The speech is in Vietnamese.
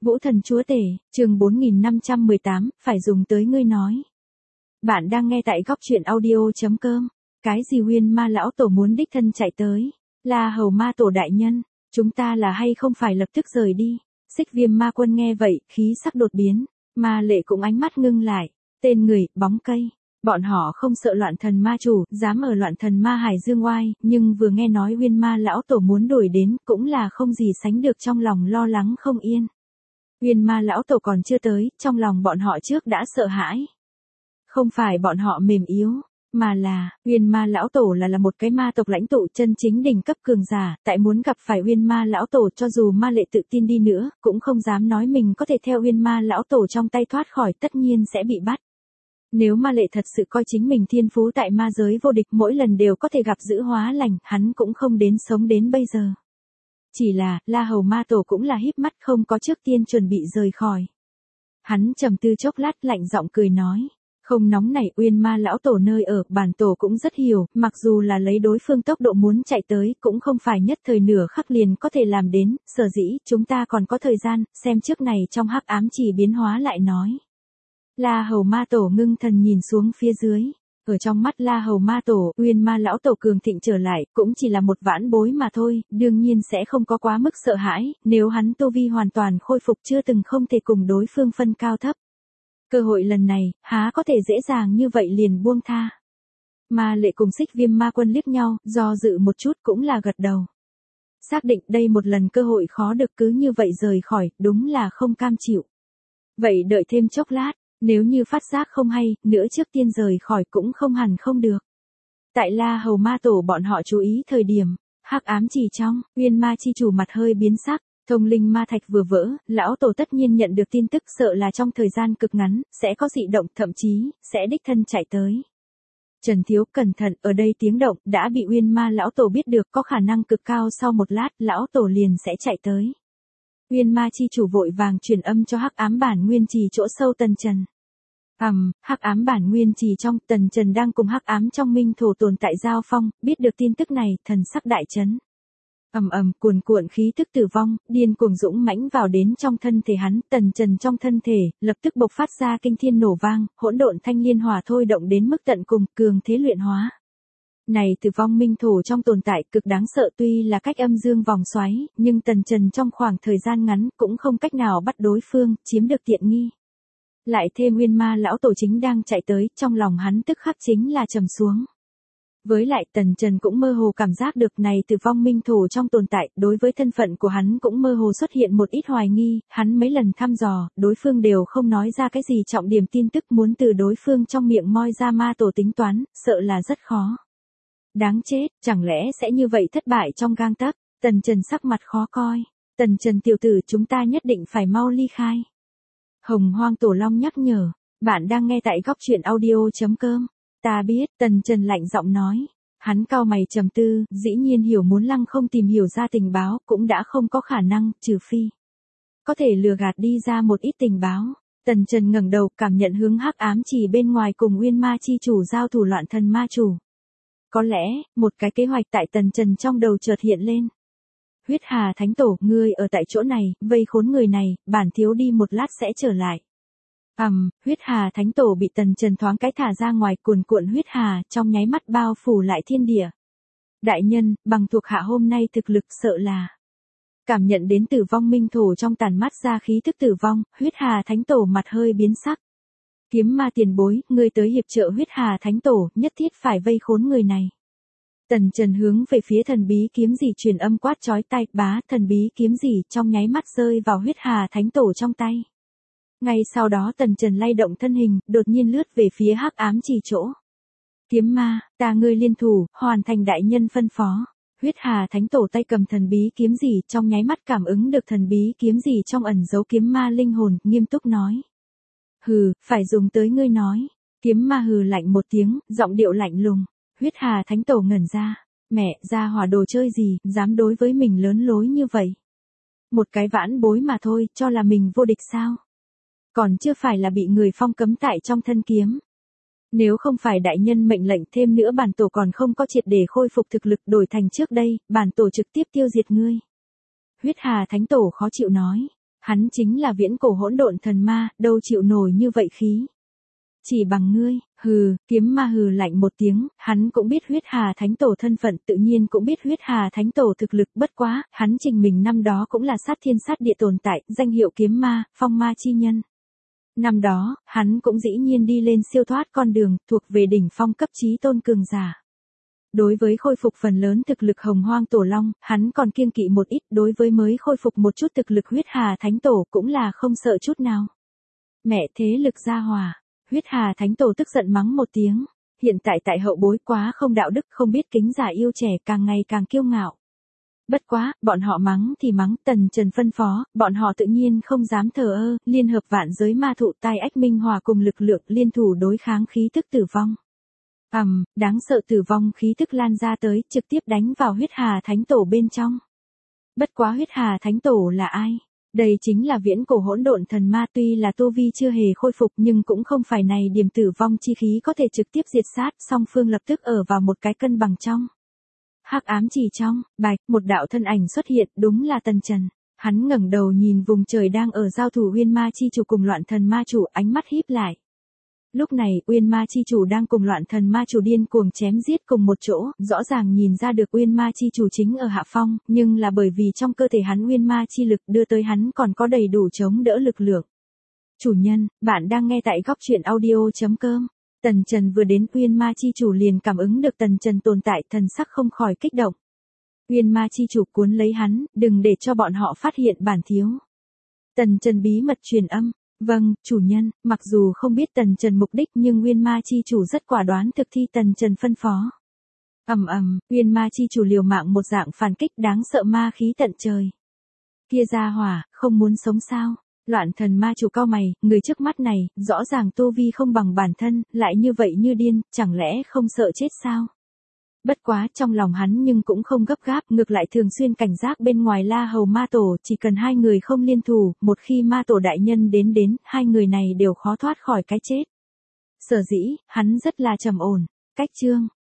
Vũ Thần Chúa Tể, chương 4518, phải dùng tới ngươi nói. Bạn đang nghe tại góc truyện audio.com. Cái gì Huyên Ma lão tổ muốn đích thân chạy tới? La Hầu Ma tổ đại nhân, chúng ta là hay không phải lập tức rời đi? Xích Viêm Ma Quân nghe vậy, khí sắc đột biến, Ma Lệ cũng ánh mắt ngưng lại, tên người, bóng cây. Bọn họ không sợ Loạn Thần Ma chủ, dám ở Loạn Thần Ma Hải dương oai, nhưng vừa nghe nói Huyên Ma lão tổ muốn đuổi đến, cũng là không gì sánh được trong lòng lo lắng không yên. Huyên Ma lão tổ còn chưa tới, trong lòng bọn họ trước đã sợ hãi. Không phải bọn họ mềm yếu, mà là, Huyên Ma lão tổ là một cái ma tộc lãnh tụ chân chính đỉnh cấp cường giả, tại muốn gặp phải Huyên Ma lão tổ cho dù Ma Lệ tự tin đi nữa, cũng không dám nói mình có thể theo Huyên Ma lão tổ trong tay thoát khỏi, tất nhiên sẽ bị bắt. Nếu Ma Lệ thật sự coi chính mình thiên phú tại ma giới vô địch, mỗi lần đều có thể gặp giữ hóa lành, hắn cũng không đến sống đến bây giờ. Chỉ là, La Hầu Ma tổ cũng là híp mắt không có trước tiên chuẩn bị rời khỏi. Hắn trầm tư chốc lát, lạnh giọng cười nói, không nóng nảy. Uyên Ma lão tổ nơi ở, bản tổ cũng rất hiểu, mặc dù là lấy đối phương tốc độ muốn chạy tới, cũng không phải nhất thời nửa khắc liền có thể làm đến, sở dĩ, chúng ta còn có thời gian, xem trước này trong hắc ám chỉ biến hóa lại nói. La Hầu Ma tổ ngưng thần nhìn xuống phía dưới. Ở trong mắt La Hầu Ma tổ, Uyên Ma lão tổ cường thịnh trở lại, cũng chỉ là một vãn bối mà thôi, đương nhiên sẽ không có quá mức sợ hãi, nếu hắn tu vi hoàn toàn khôi phục chưa từng không thể cùng đối phương phân cao thấp. Cơ hội lần này, há có thể dễ dàng như vậy liền buông tha. Ma Lệ cùng Xích Viêm Ma Quân liếc nhau, do dự một chút cũng là gật đầu. Xác định đây một lần cơ hội khó được cứ như vậy rời khỏi, đúng là không cam chịu. Vậy đợi thêm chốc lát. Nếu như phát giác không hay, nữa trước tiên rời khỏi cũng không hẳn không được. Tại La Hầu Ma tổ bọn họ chú ý thời điểm, hắc ám chỉ trong, Uyên Ma chi chủ mặt hơi biến sắc, thông linh ma thạch vừa vỡ, lão tổ tất nhiên nhận được tin tức, sợ là trong thời gian cực ngắn, sẽ có dị động, thậm chí, sẽ đích thân chạy tới. Trần Thiếu cẩn thận, ở đây tiếng động, đã bị Uyên Ma lão tổ biết được, có khả năng cực cao sau một lát, lão tổ liền sẽ chạy tới. Uyên Ma chi chủ vội vàng truyền âm cho hắc ám bản nguyên trì chỗ sâu Tần Trần. Hắc ám bản nguyên trì trong, Tần Trần đang cùng hắc ám trong minh thổ tồn tại giao phong, biết được tin tức này, thần sắc đại chấn. Cuồn cuộn khí tức tử vong, điên cuồng dũng mãnh vào đến trong thân thể hắn, Tần Trần trong thân thể, lập tức bộc phát ra kinh thiên nổ vang, hỗn độn thanh liên hỏa thôi động đến mức tận cùng, cường thế luyện hóa. Này tử vong minh thổ trong tồn tại cực đáng sợ, tuy là cách âm dương vòng xoáy, nhưng Tần Trần trong khoảng thời gian ngắn cũng không cách nào bắt đối phương, chiếm được tiện nghi. Lại thêm Uyên Ma lão tổ chính đang chạy tới, trong lòng hắn tức khắc chính là trầm xuống. Với lại Tần Trần cũng mơ hồ cảm giác được này tử vong minh thổ trong tồn tại, đối với thân phận của hắn cũng mơ hồ xuất hiện một ít hoài nghi, hắn mấy lần thăm dò, đối phương đều không nói ra cái gì trọng điểm tin tức, muốn từ đối phương trong miệng moi ra ma tổ tính toán, sợ là rất khó. Đáng chết, chẳng lẽ sẽ như vậy thất bại trong gang tấc? Tần Trần sắc mặt khó coi. Tần Trần tiểu tử, chúng ta nhất định phải mau ly khai. Hồng Hoang Tổ Long nhắc nhở, bạn đang nghe tại góc truyện audio.com. Ta biết, Tần Trần lạnh giọng nói. Hắn cau mày trầm tư, dĩ nhiên hiểu muốn lăng không tìm hiểu ra tình báo, cũng đã không có khả năng, trừ phi có thể lừa gạt đi ra một ít tình báo. Tần Trần ngẩng đầu, cảm nhận hướng hắc ám chỉ bên ngoài cùng Uyên Ma chi chủ giao thủ Loạn Thần Ma chủ. Có lẽ, một cái kế hoạch tại Tần Trần trong đầu chợt hiện lên. Huyết Hà Thánh Tổ, ngươi ở tại chỗ này, vây khốn người này, bản thiếu đi một lát sẽ trở lại. Huyết Hà Thánh Tổ bị Tần Trần thoáng cái thả ra ngoài, cuồn cuộn huyết hà, trong nháy mắt bao phủ lại thiên địa. Đại nhân, bằng thuộc hạ hôm nay thực lực sợ là. Cảm nhận đến tử vong minh thổ trong tàn mắt ra khí thức tử vong, Huyết Hà Thánh Tổ mặt hơi biến sắc. Kiếm ma tiền bối, ngươi tới hiệp trợ Huyết Hà Thánh Tổ, nhất thiết phải vây khốn người này. Tần Trần hướng về phía thần bí kiếm gì truyền âm quát chói tai, bá, thần bí kiếm gì trong nháy mắt rơi vào Huyết Hà Thánh Tổ trong tay. Ngay sau đó Tần Trần lay động thân hình, đột nhiên lướt về phía hắc ám chỉ chỗ. Kiếm ma, ta ngươi liên thủ, hoàn thành đại nhân phân phó. Huyết Hà Thánh Tổ tay cầm thần bí kiếm gì, trong nháy mắt cảm ứng được thần bí kiếm gì trong ẩn giấu kiếm ma linh hồn, nghiêm túc nói. Hừ, phải dùng tới ngươi nói. Kiếm ma hừ lạnh một tiếng, giọng điệu lạnh lùng. Huyết Hà Thánh Tổ ngẩn ra. Mẹ, ra hỏa đồ chơi gì, dám đối với mình lớn lối như vậy. Một cái vãn bối mà thôi, cho là mình vô địch sao? Còn chưa phải là bị người phong cấm tại trong thân kiếm. Nếu không phải đại nhân mệnh lệnh, thêm nữa bản tổ còn không có triệt để khôi phục thực lực đổi thành trước đây, bản tổ trực tiếp tiêu diệt ngươi. Huyết Hà Thánh Tổ khó chịu nói. Hắn chính là viễn cổ hỗn độn thần ma, đâu chịu nổi như vậy khí. Chỉ bằng ngươi, hừ, kiếm ma hừ lạnh một tiếng, hắn cũng biết huyết hà thánh tổ thân phận, tự nhiên cũng biết huyết hà thánh tổ thực lực, bất quá, hắn trình mình năm đó cũng là sát thiên sát địa tồn tại, danh hiệu kiếm ma, phong ma chi nhân. Năm đó, hắn cũng dĩ nhiên đi lên siêu thoát con đường, thuộc về đỉnh phong cấp chí tôn cường giả. Đối với khôi phục phần lớn thực lực hồng hoang tổ long, hắn còn kiêng kỵ một ít, đối với mới khôi phục một chút thực lực huyết hà thánh tổ cũng là không sợ chút nào. Mẹ thế lực gia hòa, huyết hà thánh tổ tức giận mắng một tiếng, hiện tại hậu bối quá không đạo đức, không biết kính giả yêu trẻ, càng ngày càng kiêu ngạo. Bất quá, bọn họ mắng thì mắng, Tần Trần phân phó, bọn họ tự nhiên không dám thờ ơ, liên hợp vạn giới ma thụ tai ách minh hòa cùng lực lượng liên thủ đối kháng khí tức tử vong. Đáng sợ tử vong khí tức lan ra tới, trực tiếp đánh vào huyết hà thánh tổ bên trong. Bất quá huyết hà thánh tổ là ai? Đây chính là viễn cổ hỗn độn thần ma, tuy là tu vi chưa hề khôi phục nhưng cũng không phải này điểm tử vong chi khí có thể trực tiếp diệt sát, song phương lập tức ở vào một cái cân bằng trong. Hắc ám chỉ trong, bạch, một đạo thân ảnh xuất hiện, đúng là Tần Trần. Hắn ngẩng đầu nhìn vùng trời đang ở giao thủ Uyên Ma chi chủ cùng Loạn Thần ma chủ, ánh mắt híp lại. Lúc này, Uyên Ma chi chủ đang cùng Loạn Thần ma chủ điên cuồng chém giết cùng một chỗ, rõ ràng nhìn ra được Uyên Ma chi chủ chính ở hạ phong, nhưng là bởi vì trong cơ thể hắn Uyên Ma chi lực đưa tới hắn còn có đầy đủ chống đỡ lực lượng. Chủ nhân, bạn đang nghe tại góc truyện audio.com. Tần Trần vừa đến, Uyên Ma chi chủ liền cảm ứng được Tần Trần tồn tại, thần sắc không khỏi kích động. Uyên Ma chi chủ cuốn lấy hắn, đừng để cho bọn họ phát hiện bản thiếu. Tần Trần bí mật truyền âm. Vâng, chủ nhân, mặc dù không biết Tần Trần mục đích nhưng Uyên Ma chi chủ rất quả đoán thực thi Tần Trần phân phó. Uyên Ma chi chủ liều mạng một dạng phản kích đáng sợ ma khí tận trời. Kia ra hỏa, không muốn sống sao? Loạn Thần ma chủ cau mày, người trước mắt này, rõ ràng tu vi không bằng bản thân, lại như vậy như điên, chẳng lẽ không sợ chết sao? Bất quá trong lòng hắn nhưng cũng không gấp gáp, ngược lại thường xuyên cảnh giác bên ngoài La Hầu ma tổ, chỉ cần hai người không liên thủ, một khi ma tổ đại nhân đến, hai người này đều khó thoát khỏi cái chết. Sở dĩ, hắn rất là trầm ổn. Cách chương